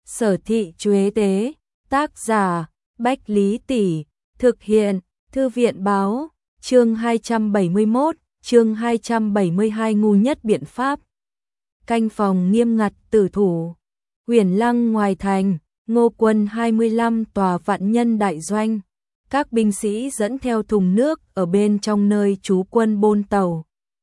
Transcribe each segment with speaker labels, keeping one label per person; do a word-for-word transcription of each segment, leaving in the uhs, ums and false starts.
Speaker 1: Sở thị Chuế Tế, tác giả, Bách Lý Tỷ, thực hiện, Thư viện báo, chương hai trăm bảy mươi mốt, chương hai trăm bảy mươi hai ngu nhất biện pháp. Canh phòng nghiêm ngặt tử thủ, Huyền Lăng ngoài thành, Ngô quân hai mươi lăm tòa vạn nhân đại doanh. Các binh sĩ dẫn theo thùng nước ở bên trong nơi trú quân bôn tàu.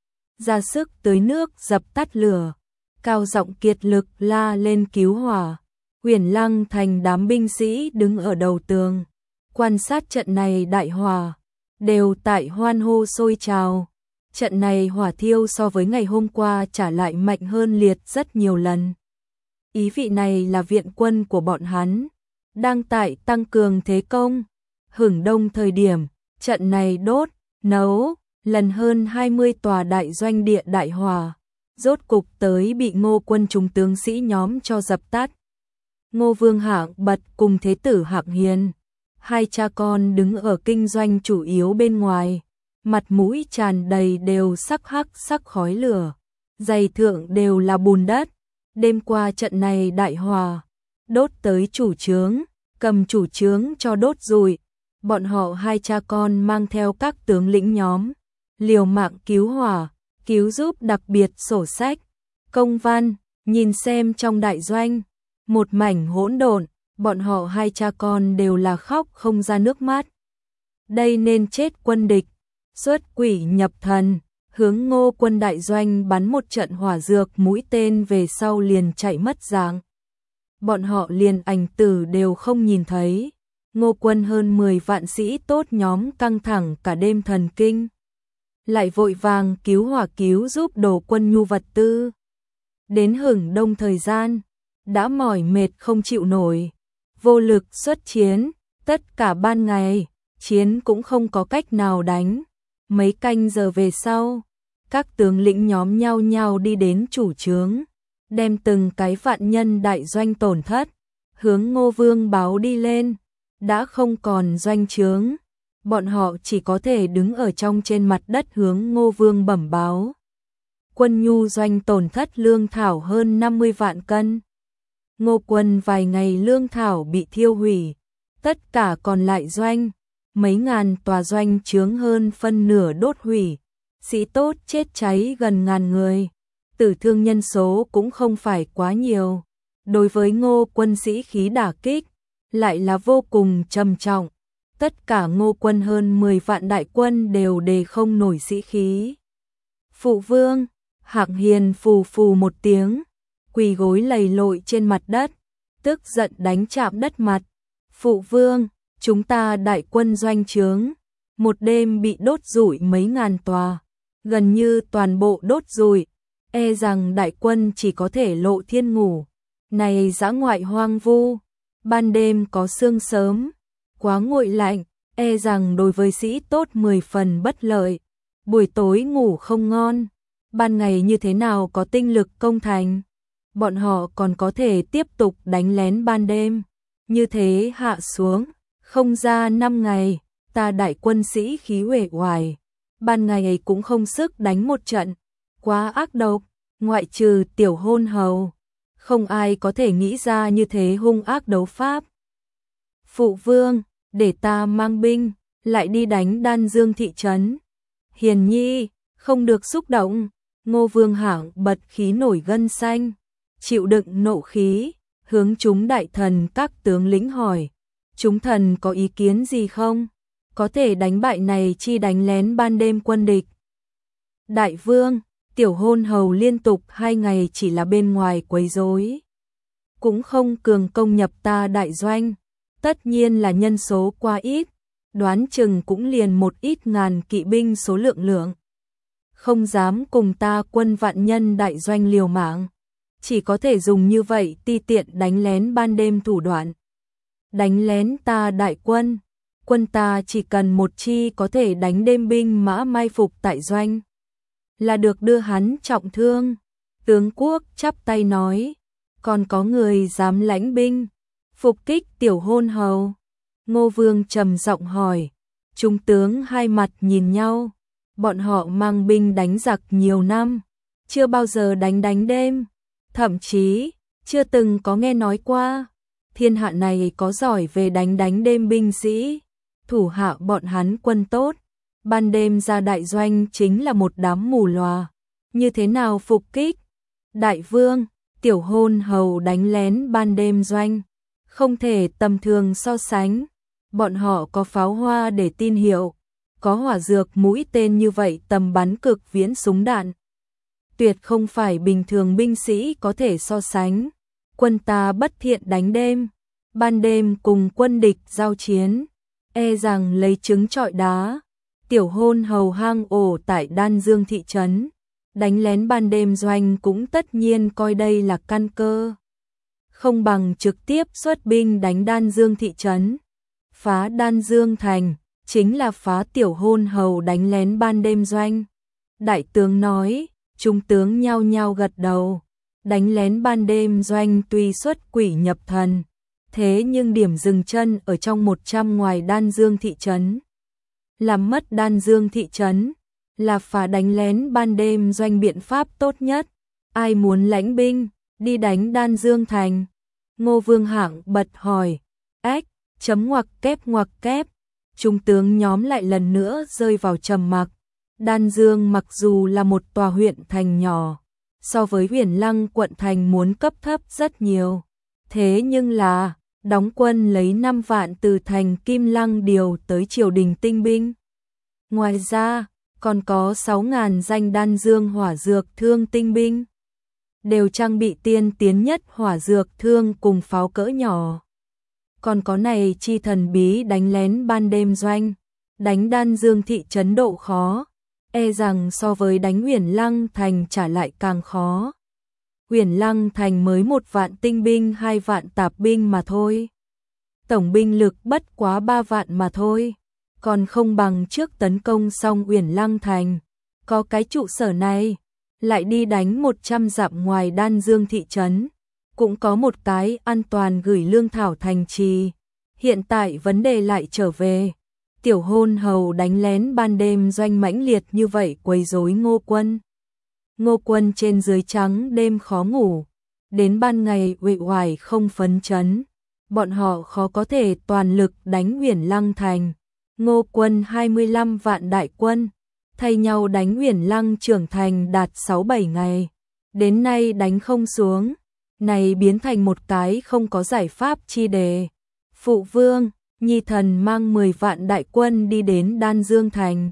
Speaker 1: Ra sức tưới nước dập tắt lửa, cao giọng kiệt lực la lên cứu hỏa. Huyền Lăng thành đám binh sĩ đứng ở đầu tường, quan sát trận này đại hỏa, đều tại hoan hô sôi trào. Trận này hỏa thiêu so với ngày hôm qua trả lại mạnh hơn liệt rất nhiều lần. Ý vị này là viện quân của bọn hắn đang tại tăng cường thế công. Hửng đông thời điểm, trận này đốt, nấu, lần hơn hai mươi tòa đại doanh địa đại hỏa, rốt cục tới bị Ngô quân chúng tướng sĩ nhóm cho dập tắt. Ngô Vương Hạng Bật cùng thế tử Hạng Hiền, hai cha con đứng ở kinh doanh chủ yếu bên ngoài, mặt mũi tràn đầy đều sắc hắc sắc khói lửa, giày thượng đều là bùn đất. Đêm qua trận này đại hỏa, đốt tới chủ trướng, cầm chủ trướng cho đốt rụi. Bọn họ hai cha con mang theo các tướng lĩnh nhóm, liều mạng cứu hỏa, cứu giúp đặc biệt sổ sách, công văn, nhìn xem trong đại doanh, một mảnh hỗn độn, bọn họ hai cha con đều là khóc không ra nước mắt. Đây nên chết quân địch, xuất quỷ nhập thần, hướng Ngô quân đại doanh bắn một trận hỏa dược mũi tên về sau liền chạy mất dạng. Bọn họ liền ảnh tử đều không nhìn thấy. Ngô quân hơn mười vạn sĩ tốt nhóm căng thẳng cả đêm thần kinh, lại vội vàng cứu hỏa cứu giúp đồ quân nhu vật tư. Đến hửng đông thời gian, đã mỏi mệt không chịu nổi, vô lực xuất chiến, tất cả ban ngày, chiến cũng không có cách nào đánh. Mấy canh giờ về sau, các tướng lĩnh nhóm nhau nhau đi đến chủ trướng, đem từng cái vạn nhân đại doanh tổn thất, hướng Ngô Vương báo đi lên. Đã không còn doanh trướng, bọn họ chỉ có thể đứng ở trong trên mặt đất hướng Ngô Vương bẩm báo. Quân nhu doanh tổn thất lương thảo hơn năm mươi vạn cân. Ngô quân vài ngày lương thảo bị thiêu hủy, tất cả còn lại doanh, mấy ngàn tòa doanh trướng hơn phân nửa đốt hủy, sĩ tốt chết cháy gần ngàn người, tử thương nhân số cũng không phải quá nhiều. Đối với Ngô quân sĩ khí đả kích, lại là vô cùng trầm trọng. Tất cả Ngô quân hơn mười vạn đại quân đều đề không nổi sĩ khí. Phụ vương, Hạng Hiền phù phù một tiếng, quỳ gối lầy lội trên mặt đất, tức giận đánh chạm đất mặt. Phụ vương, chúng ta đại quân doanh trướng, một đêm bị đốt rụi mấy ngàn tòa, gần như toàn bộ đốt rụi, e rằng đại quân chỉ có thể lộ thiên ngủ. Này dã ngoại hoang vu, ban đêm có sương sớm, quá nguội lạnh, e rằng đối với sĩ tốt mười phần bất lợi. Buổi tối ngủ không ngon, ban ngày như thế nào có tinh lực công thành. Bọn họ còn có thể tiếp tục đánh lén ban đêm. Như thế hạ xuống, không ra năm ngày, ta đại quân sĩ khí uể oải, ban ngày cũng không sức đánh một trận. Quá ác độc, ngoại trừ tiểu hôn hầu, không ai có thể nghĩ ra như thế hung ác đấu pháp. Phụ vương, để ta mang binh, lại đi đánh Đan Dương thị trấn. Hiền nhi, không được xúc động. Ngô Vương Hạng Bật khí nổi gân xanh, chịu đựng nộ khí, hướng chúng đại thần các tướng lĩnh hỏi. Chúng thần có ý kiến gì không? Có thể đánh bại này chi đánh lén ban đêm quân địch. Đại vương, tiểu hôn hầu liên tục hai ngày chỉ là bên ngoài quấy rối, cũng không cường công nhập ta đại doanh, tất nhiên là nhân số quá ít, đoán chừng cũng liền một ít ngàn kỵ binh số lượng lượng, không dám cùng ta quân vạn nhân đại doanh liều mạng, chỉ có thể dùng như vậy ti tiện đánh lén ban đêm thủ đoạn. Đánh lén ta đại quân, quân ta chỉ cần một chi có thể đánh đêm binh mã mai phục tại doanh, là được đưa hắn trọng thương. Tướng quốc chắp tay nói, còn có người dám lãnh binh phục kích tiểu hôn hầu? Ngô Vương trầm giọng hỏi. Chúng tướng hai mặt nhìn nhau, bọn họ mang binh đánh giặc nhiều năm, chưa bao giờ đánh đánh đêm, thậm chí chưa từng có nghe nói qua. thiên hạ này có giỏi về đánh đánh đêm binh sĩ, thủ hạ bọn hắn quân tốt, ban đêm ra đại doanh chính là một đám mù lòa, như thế nào phục kích? Đại vương, tiểu hôn hầu đánh lén ban đêm doanh, không thể tầm thường so sánh, bọn họ có pháo hoa để tin hiệu, có hỏa dược mũi tên như vậy tầm bắn cực viễn súng đạn. Tuyệt không phải bình thường binh sĩ có thể so sánh, quân ta bất thiện đánh đêm, ban đêm cùng quân địch giao chiến, e rằng lấy trứng trọi đá, tiểu hôn hầu hang ổ tại Đan Dương thị trấn, đánh lén ban đêm doanh cũng tất nhiên coi đây là căn cơ. Không bằng trực tiếp xuất binh đánh Đan Dương thị trấn, phá Đan Dương thành, chính là phá tiểu hôn hầu đánh lén ban đêm doanh. Đại tướng nói, trung tướng nhao nhao gật đầu, đánh lén ban đêm doanh tuy xuất quỷ nhập thần, thế nhưng điểm dừng chân ở trong một trăm ngoài Đan Dương thị trấn. Làm mất Đan Dương thị trấn, là phá đánh lén ban đêm doanh biện pháp tốt nhất. Ai muốn lãnh binh, đi đánh Đan Dương thành? Ngô Vương Hạng bật hỏi, ếch, chấm ngoặc kép ngoặc kép. Trung tướng nhóm lại lần nữa rơi vào trầm mặc. Đan Dương mặc dù là một tòa huyện thành nhỏ, so với Huyền Lăng quận thành muốn cấp thấp rất nhiều. Thế nhưng là, đóng quân lấy năm vạn từ thành Kim Lăng điều tới triều đình tinh binh. Ngoài ra, còn có sáu ngàn danh Đan Dương hỏa dược thương tinh binh, đều trang bị tiên tiến nhất hỏa dược thương cùng pháo cỡ nhỏ. Còn có này chi thần bí đánh lén ban đêm doanh, đánh Đan Dương thị trấn độ khó, e rằng so với đánh Huyền Lăng thành trả lại càng khó. Huyền Lăng thành mới một vạn tinh binh hai vạn tạp binh mà thôi. Tổng binh lực bất quá ba vạn mà thôi, còn không bằng trước tấn công xong Huyền Lăng thành. Có cái trụ sở này, lại đi đánh một trăm dặm ngoài Đan Dương thị trấn, cũng có một cái an toàn gửi lương thảo thành trì. Hiện tại vấn đề lại trở về, tiểu hôn hầu đánh lén ban đêm doanh mãnh liệt như vậy quấy rối Ngô Quân. Ngô Quân trên dưới trắng đêm khó ngủ, đến ban ngày uể oải không phấn chấn, bọn họ khó có thể toàn lực đánh Huyền Lăng thành. Ngô Quân hai mươi lăm vạn đại quân, thay nhau đánh Huyền Lăng trưởng thành đạt sáu bảy ngày, đến nay đánh không xuống, này biến thành một cái không có giải pháp chi đề. Phụ vương, nhi thần mang mười vạn đại quân đi đến Đan Dương thành.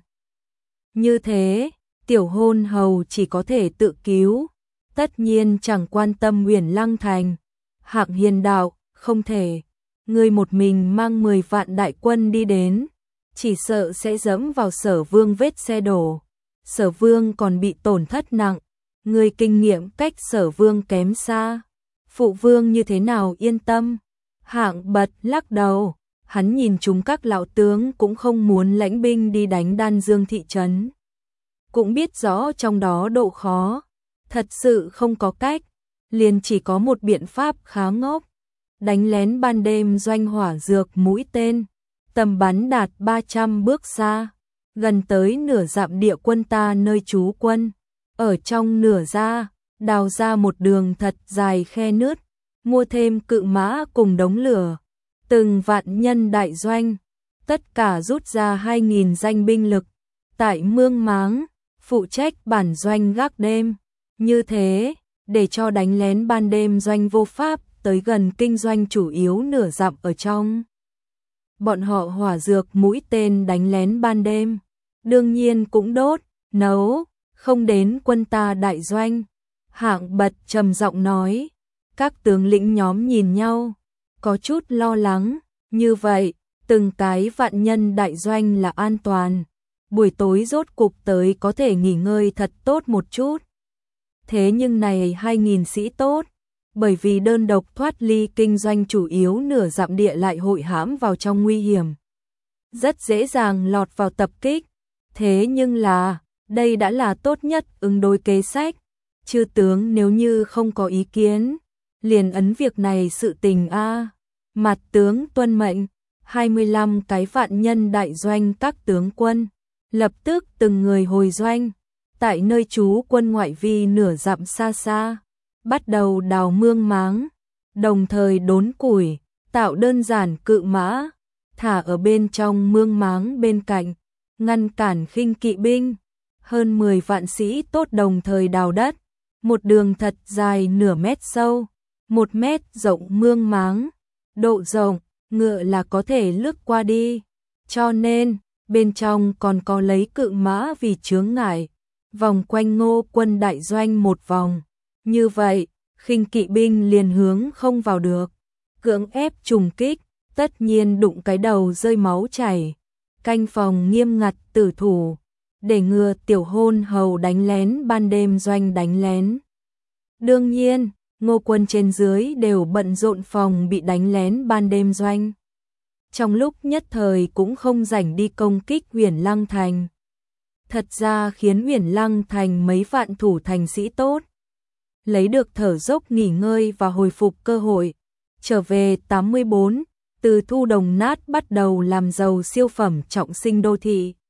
Speaker 1: Như thế, tiểu hôn hầu chỉ có thể tự cứu, tất nhiên chẳng quan tâm Huyền Lăng thành. Hạng Hiền đạo, không thể, người một mình mang mười vạn đại quân đi đến, chỉ sợ sẽ dẫm vào Sở Vương vết xe đổ. Sở Vương còn bị tổn thất nặng, người kinh nghiệm cách Sở Vương kém xa. Phụ vương như thế nào yên tâm? Hạng Bật lắc đầu, hắn nhìn chúng các lão tướng cũng không muốn lãnh binh đi đánh Đan Dương thị trấn. Cũng biết rõ trong đó độ khó, thật sự không có cách, liền chỉ có một biện pháp khá ngốc. Đánh lén ban đêm doanh hỏa dược mũi tên, tầm bắn đạt ba trăm bước xa, gần tới nửa dặm địa quân ta nơi trú quân. Ở trong nửa ra, đào ra một đường thật dài khe nứt, mua thêm cự mã cùng đống lửa, từng vạn nhân đại doanh, tất cả rút ra hai nghìn danh binh lực, tại Mương Máng, phụ trách bản doanh gác đêm. Như thế, để cho đánh lén ban đêm doanh vô pháp tới gần kinh doanh chủ yếu nửa dặm ở trong. Bọn họ hỏa dược mũi tên đánh lén ban đêm, đương nhiên cũng đốt, nấu, không đến quân ta đại doanh. Hạng Bật trầm giọng nói, các tướng lĩnh nhóm nhìn nhau, có chút lo lắng, như vậy, từng cái vạn nhân đại doanh là an toàn, buổi tối rốt cục tới có thể nghỉ ngơi thật tốt một chút. Thế nhưng này hai nghìn sĩ tốt, bởi vì đơn độc thoát ly kinh doanh chủ yếu nửa dặm địa lại hội hãm vào trong nguy hiểm, rất dễ dàng lọt vào tập kích. Thế nhưng là, đây đã là tốt nhất ứng đối kế sách. Chư tướng nếu như không có ý kiến, liền ấn việc này sự tình a. Mặt tướng tuân mệnh, hai mươi lăm cái vạn nhân đại doanh các tướng quân, lập tức từng người hồi doanh, tại nơi trú quân ngoại vi nửa dặm xa xa, bắt đầu đào mương máng, đồng thời đốn củi, tạo đơn giản cự mã, thả ở bên trong mương máng bên cạnh, ngăn cản khinh kỵ binh. Hơn mười vạn sĩ tốt đồng thời đào đất, một đường thật dài nửa mét sâu, một mét rộng mương máng, độ rộng, ngựa là có thể lướt qua đi. Cho nên, bên trong còn có lấy cự mã vì chướng ngại, vòng quanh Ngô quân đại doanh một vòng. Như vậy, khinh kỵ binh liền hướng không vào được, cưỡng ép trùng kích, tất nhiên đụng cái đầu rơi máu chảy. Canh phòng nghiêm ngặt tử thủ, để ngừa tiểu hôn hầu đánh lén ban đêm doanh đánh lén. Đương nhiên, Ngô quân trên dưới đều bận rộn phòng bị đánh lén ban đêm doanh. Trong lúc nhất thời cũng không rảnh đi công kích Huyền Lăng thành. Thật ra khiến Huyền Lăng thành mấy vạn thủ thành sĩ tốt lấy được thở dốc nghỉ ngơi và hồi phục cơ hội. Trở về tám mươi bốn, từ thu đồng nát bắt đầu làm giàu siêu phẩm trọng sinh đô thị.